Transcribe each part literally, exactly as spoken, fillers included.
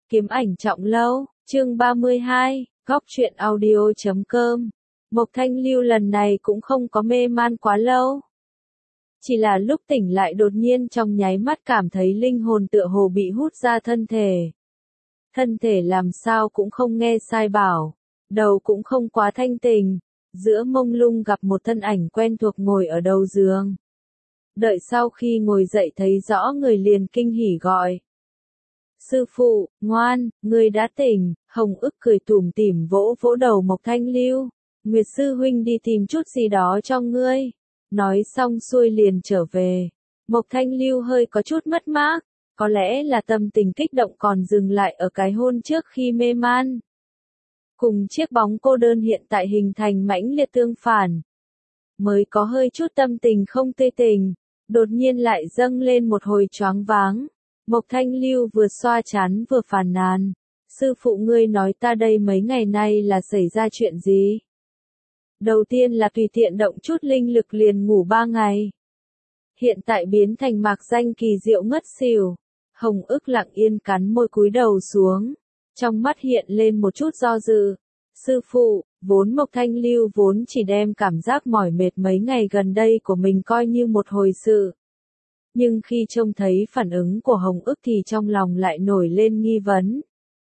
Kiếm ảnh trọng lâu, chương ba mươi hai, góc truyện audio chấm com. Mộc Thanh Lưu lần này cũng không có mê man quá lâu. Chỉ là lúc tỉnh lại đột nhiên trong nháy mắt cảm thấy linh hồn tựa hồ bị hút ra thân thể. Thân thể làm sao cũng không nghe sai bảo, đầu cũng không quá thanh tình, giữa mông lung gặp một thân ảnh quen thuộc ngồi ở đầu giường. Đợi sau khi ngồi dậy thấy rõ người liền kinh hỉ gọi. Sư phụ, ngoan, ngươi đã tỉnh. Hồng ức cười tủm tỉm vỗ vỗ đầu Mộc Thanh Lưu. Nguyệt sư huynh đi tìm chút gì đó cho ngươi. Nói xong xuôi liền trở về. Mộc Thanh Lưu hơi có chút mất mát, có lẽ là tâm tình kích động còn dừng lại ở cái hôn trước khi mê man. Cùng chiếc bóng cô đơn hiện tại hình thành mãnh liệt tương phản. Mới có hơi chút tâm tình không tươi tình, đột nhiên lại dâng lên một hồi choáng váng. Mộc Thanh Lưu vừa xoa trán vừa phàn nàn. Sư phụ ngươi nói ta đây mấy ngày nay là xảy ra chuyện gì? Đầu tiên là tùy tiện động chút linh lực liền ngủ ba ngày. Hiện tại biến thành mạc danh kỳ diệu ngất xỉu. Hồng ức lặng yên cắn môi cúi đầu xuống. Trong mắt hiện lên một chút do dự. Sư phụ, vốn Mộc Thanh Lưu vốn chỉ đem cảm giác mỏi mệt mấy ngày gần đây của mình coi như một hồi sự. Nhưng khi trông thấy phản ứng của Hồng ức thì trong lòng lại nổi lên nghi vấn.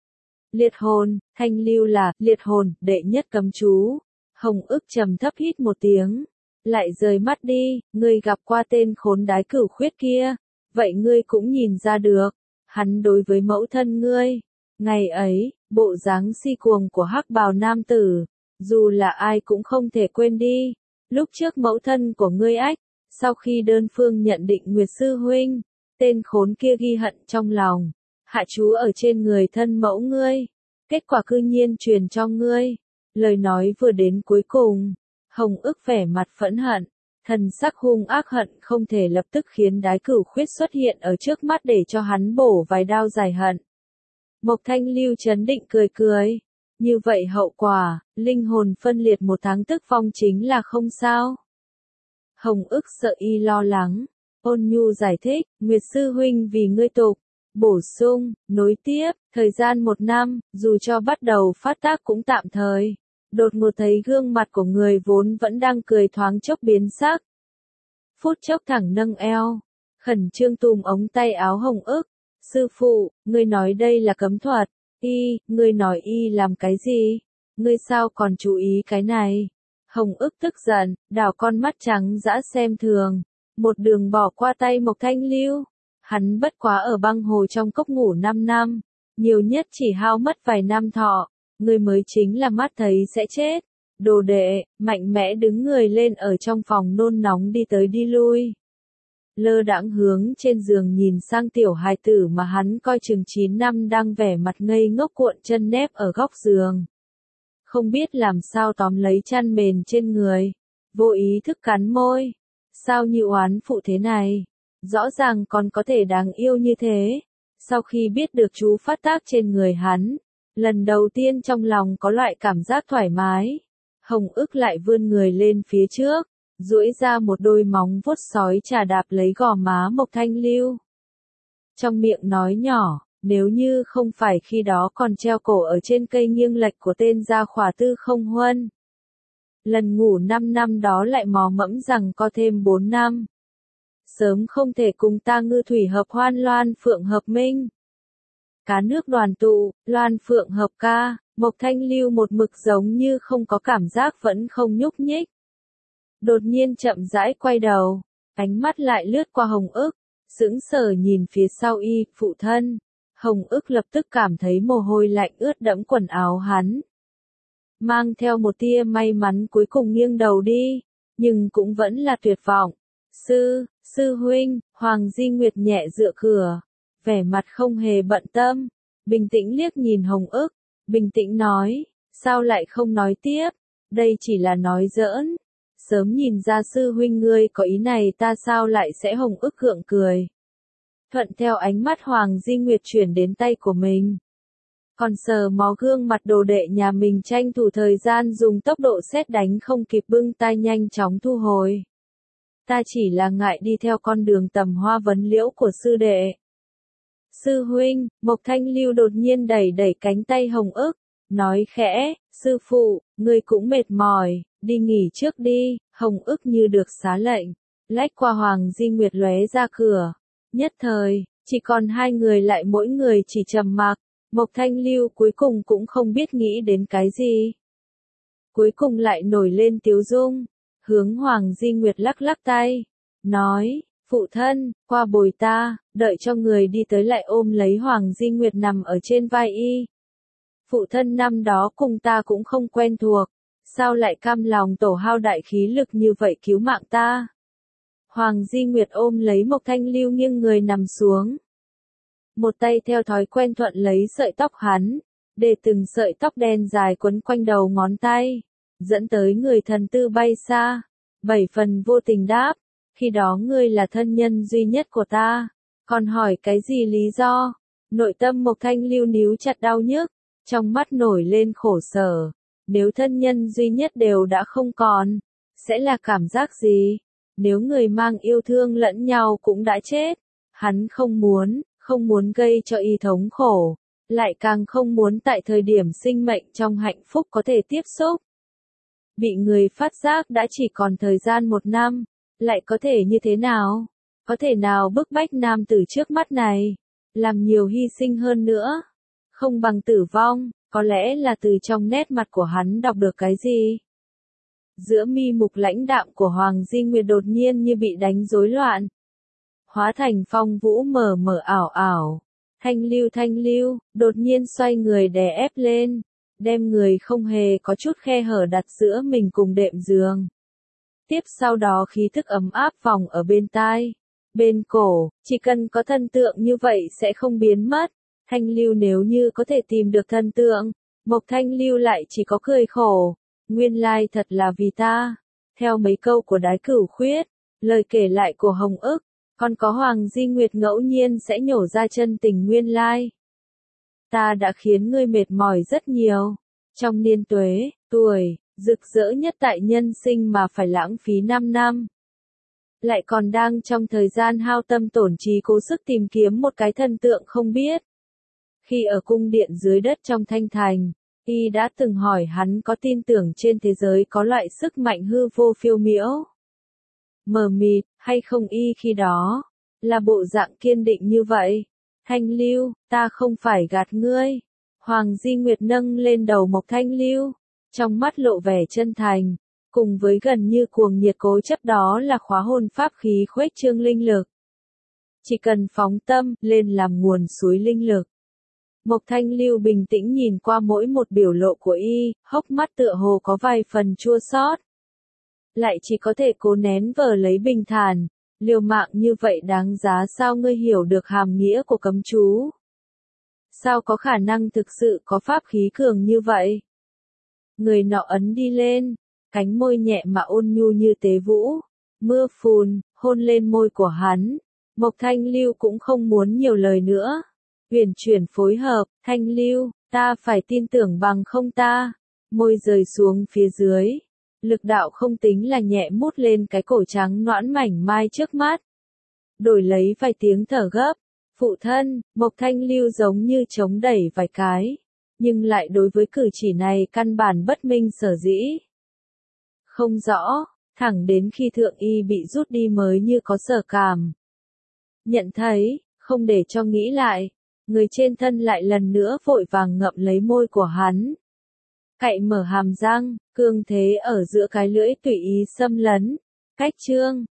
Liệt hồn, Thanh Lưu là liệt hồn, đệ nhất cấm chú. Hồng ức trầm thấp hít một tiếng. Lại rời mắt đi, ngươi gặp qua tên khốn đái cửu khuyết kia. Vậy ngươi cũng nhìn ra được. Hắn đối với mẫu thân ngươi. Ngày ấy, bộ dáng si cuồng của hắc bào nam tử. Dù là ai cũng không thể quên đi. Lúc trước mẫu thân của ngươi ách. Sau khi đơn phương nhận định Nguyệt sư huynh, tên khốn kia ghi hận trong lòng, hạ chú ở trên người thân mẫu ngươi, kết quả cư nhiên truyền cho ngươi. Lời nói vừa đến cuối cùng, Hồng ức vẻ mặt phẫn hận, thần sắc hung ác hận không thể lập tức khiến đái cửu khuyết xuất hiện ở trước mắt để cho hắn bổ vài đao giải hận. Mộc Thanh Lưu trấn định cười cười, như vậy hậu quả, linh hồn phân liệt một tháng tức vong chính là không sao. Hồng ức sợ y lo lắng, ôn nhu giải thích, Nguyệt sư huynh vì ngươi tục, bổ sung, nối tiếp, thời gian một năm, dù cho bắt đầu phát tác cũng tạm thời. Đột ngột thấy gương mặt của người vốn vẫn đang cười thoáng chốc biến sắc. Phút chốc thẳng nâng eo, khẩn trương túm ống tay áo Hồng ức, sư phụ, ngươi nói đây là cấm thuật, y, ngươi nói y làm cái gì, ngươi sao còn chú ý cái này. Hồng ức tức giận, đảo con mắt trắng dã xem thường, một đường bỏ qua tay Mộc Thanh Lưu. Hắn bất quá ở băng hồ trong cốc ngủ năm năm, nhiều nhất chỉ hao mất vài năm thọ, người mới chính là mắt thấy sẽ chết. Đồ đệ, mạnh mẽ đứng người lên ở trong phòng nôn nóng đi tới đi lui. Lơ đãng hướng trên giường nhìn sang tiểu hài tử mà hắn coi chừng chín năm đang vẻ mặt ngây ngốc cuộn chân nép ở góc giường. Không biết làm sao tóm lấy chăn mền trên người, vô ý thức cắn môi. Sao như oán phụ thế này? Rõ ràng còn có thể đáng yêu như thế. Sau khi biết được chú phát tác trên người hắn, lần đầu tiên trong lòng có loại cảm giác thoải mái. Hồng ức lại vươn người lên phía trước, duỗi ra một đôi móng vuốt sói chà đạp lấy gò má Mộc Thanh Lưu. Trong miệng nói nhỏ. Nếu như không phải khi đó còn treo cổ ở trên cây nghiêng lệch của tên gia khỏa tư không huân. Lần ngủ năm năm đó lại mò mẫm rằng có thêm bốn năm. Sớm không thể cùng ta ngư thủy hợp hoan loan phượng hợp minh. Cá nước đoàn tụ, loan phượng hợp ca, Mộc Thanh Lưu một mực giống như không có cảm giác vẫn không nhúc nhích. Đột nhiên chậm rãi quay đầu, ánh mắt lại lướt qua Hồng ức, sững sờ nhìn phía sau y, phụ thân. Hồng ức lập tức cảm thấy mồ hôi lạnh ướt đẫm quần áo hắn. Mang theo một tia may mắn cuối cùng nghiêng đầu đi, nhưng cũng vẫn là tuyệt vọng. Sư, sư huynh, Hoàng Di Nguyệt nhẹ dựa cửa, vẻ mặt không hề bận tâm, bình tĩnh liếc nhìn Hồng ức, bình tĩnh nói, sao lại không nói tiếp, đây chỉ là nói giỡn. Sớm nhìn ra sư huynh ngươi có ý này ta sao lại sẽ Hồng ức gượng cười. Thuận theo ánh mắt Hoàng Di Nguyệt chuyển đến tay của mình. Còn sờ mó gương mặt đồ đệ nhà mình tranh thủ thời gian dùng tốc độ sét đánh không kịp bưng tay nhanh chóng thu hồi. Ta chỉ là ngại đi theo con đường tầm hoa vấn liễu của sư đệ. Sư huynh, Mộc Thanh Lưu đột nhiên đẩy đẩy cánh tay Hồng ức, nói khẽ, sư phụ, ngươi cũng mệt mỏi, đi nghỉ trước đi. Hồng ức như được xá lệnh, lách qua Hoàng Di Nguyệt lóe ra cửa. Nhất thời, chỉ còn hai người lại mỗi người chỉ trầm mặc. Mộc Thanh Lưu cuối cùng cũng không biết nghĩ đến cái gì. Cuối cùng lại nổi lên tiếu dung, hướng Hoàng Di Nguyệt lắc lắc tay, nói, phụ thân, qua bồi ta, đợi cho người đi tới lại ôm lấy Hoàng Di Nguyệt nằm ở trên vai y. Phụ thân năm đó cùng ta cũng không quen thuộc, sao lại cam lòng tổ hao đại khí lực như vậy cứu mạng ta. Hoàng Di Nguyệt ôm lấy Mộc Thanh Lưu nghiêng người nằm xuống. Một tay theo thói quen thuận lấy sợi tóc hắn, để từng sợi tóc đen dài quấn quanh đầu ngón tay, dẫn tới người thần tư bay xa. Bảy phần vô tình đáp, khi đó ngươi là thân nhân duy nhất của ta, còn hỏi cái gì lý do? Nội tâm Mộc Thanh Lưu níu chặt đau nhức, trong mắt nổi lên khổ sở. Nếu thân nhân duy nhất đều đã không còn, sẽ là cảm giác gì? Nếu người mang yêu thương lẫn nhau cũng đã chết, hắn không muốn, không muốn gây cho y thống khổ, lại càng không muốn tại thời điểm sinh mệnh trong hạnh phúc có thể tiếp xúc. Bị người phát giác đã chỉ còn thời gian một năm, lại có thể như thế nào? Có thể nào bức bách nam tử trước mắt này, làm nhiều hy sinh hơn nữa? Không bằng tử vong, có lẽ là từ trong nét mặt của hắn đọc được cái gì? Giữa mi mục lãnh đạm của Hoàng Di Nguyệt đột nhiên như bị đánh rối loạn. Hóa thành phong vũ mờ mờ ảo ảo. Thanh Lưu Thanh Lưu, đột nhiên xoay người đè ép lên, đem người không hề có chút khe hở đặt giữa mình cùng đệm giường. Tiếp sau đó khí thức ấm áp vòng ở bên tai, bên cổ, chỉ cần có thân tượng như vậy sẽ không biến mất. Thanh Lưu nếu như có thể tìm được thân tượng, Mộc Thanh Lưu lại chỉ có cười khổ, nguyên lai thật là vì ta. Theo mấy câu của Đái Cửu Khuyết, lời kể lại của Hồng ức, còn có Hoàng Di Nguyệt ngẫu nhiên sẽ nhổ ra chân tình nguyên lai. Ta đã khiến ngươi mệt mỏi rất nhiều, trong niên tuế, tuổi, rực rỡ nhất tại nhân sinh mà phải lãng phí năm năm. Lại còn đang trong thời gian hao tâm tổn trí cố sức tìm kiếm một cái thân tượng không biết. Khi ở cung điện dưới đất trong Thanh Thành, y đã từng hỏi hắn có tin tưởng trên thế giới có loại sức mạnh hư vô phiêu miễu, mờ mịt, hay không. Y khi đó, là bộ dạng kiên định như vậy. Thanh Lưu, ta không phải gạt ngươi. Hoàng Di Nguyệt nâng lên đầu Mộc Thanh Lưu, trong mắt lộ vẻ chân thành, cùng với gần như cuồng nhiệt cố chấp đó là khóa hồn pháp khí khuếch trương linh lực. Chỉ cần phóng tâm lên làm nguồn suối linh lực. Mộc Thanh Lưu bình tĩnh nhìn qua mỗi một biểu lộ của y, hốc mắt tựa hồ có vài phần chua xót. Lại chỉ có thể cố nén vờ lấy bình thản, liều mạng như vậy đáng giá sao? Ngươi hiểu được hàm nghĩa của cấm chú? Sao có khả năng thực sự có pháp khí cường như vậy? Người nọ ấn đi lên, cánh môi nhẹ mà ôn nhu như tế vũ, mưa phùn, hôn lên môi của hắn. Mộc Thanh Lưu cũng không muốn nhiều lời nữa. Huyền chuyển phối hợp, Thanh Lưu, ta phải tin tưởng bằng không ta. Môi rời xuống phía dưới. Lực đạo không tính là nhẹ mút lên cái cổ trắng nõn mảnh mai trước mắt. Đổi lấy vài tiếng thở gấp. Phụ thân, Mộc Thanh Lưu giống như chống đẩy vài cái. Nhưng lại đối với cử chỉ này căn bản bất minh sở dĩ. Không rõ, thẳng đến khi thượng y bị rút đi mới như có sở cảm. Nhận thấy, không để cho nghĩ lại. Người trên thân lại lần nữa vội vàng ngậm lấy môi của hắn. Cậy mở hàm răng, cương thế ở giữa cái lưỡi tùy ý xâm lấn. Cách chương.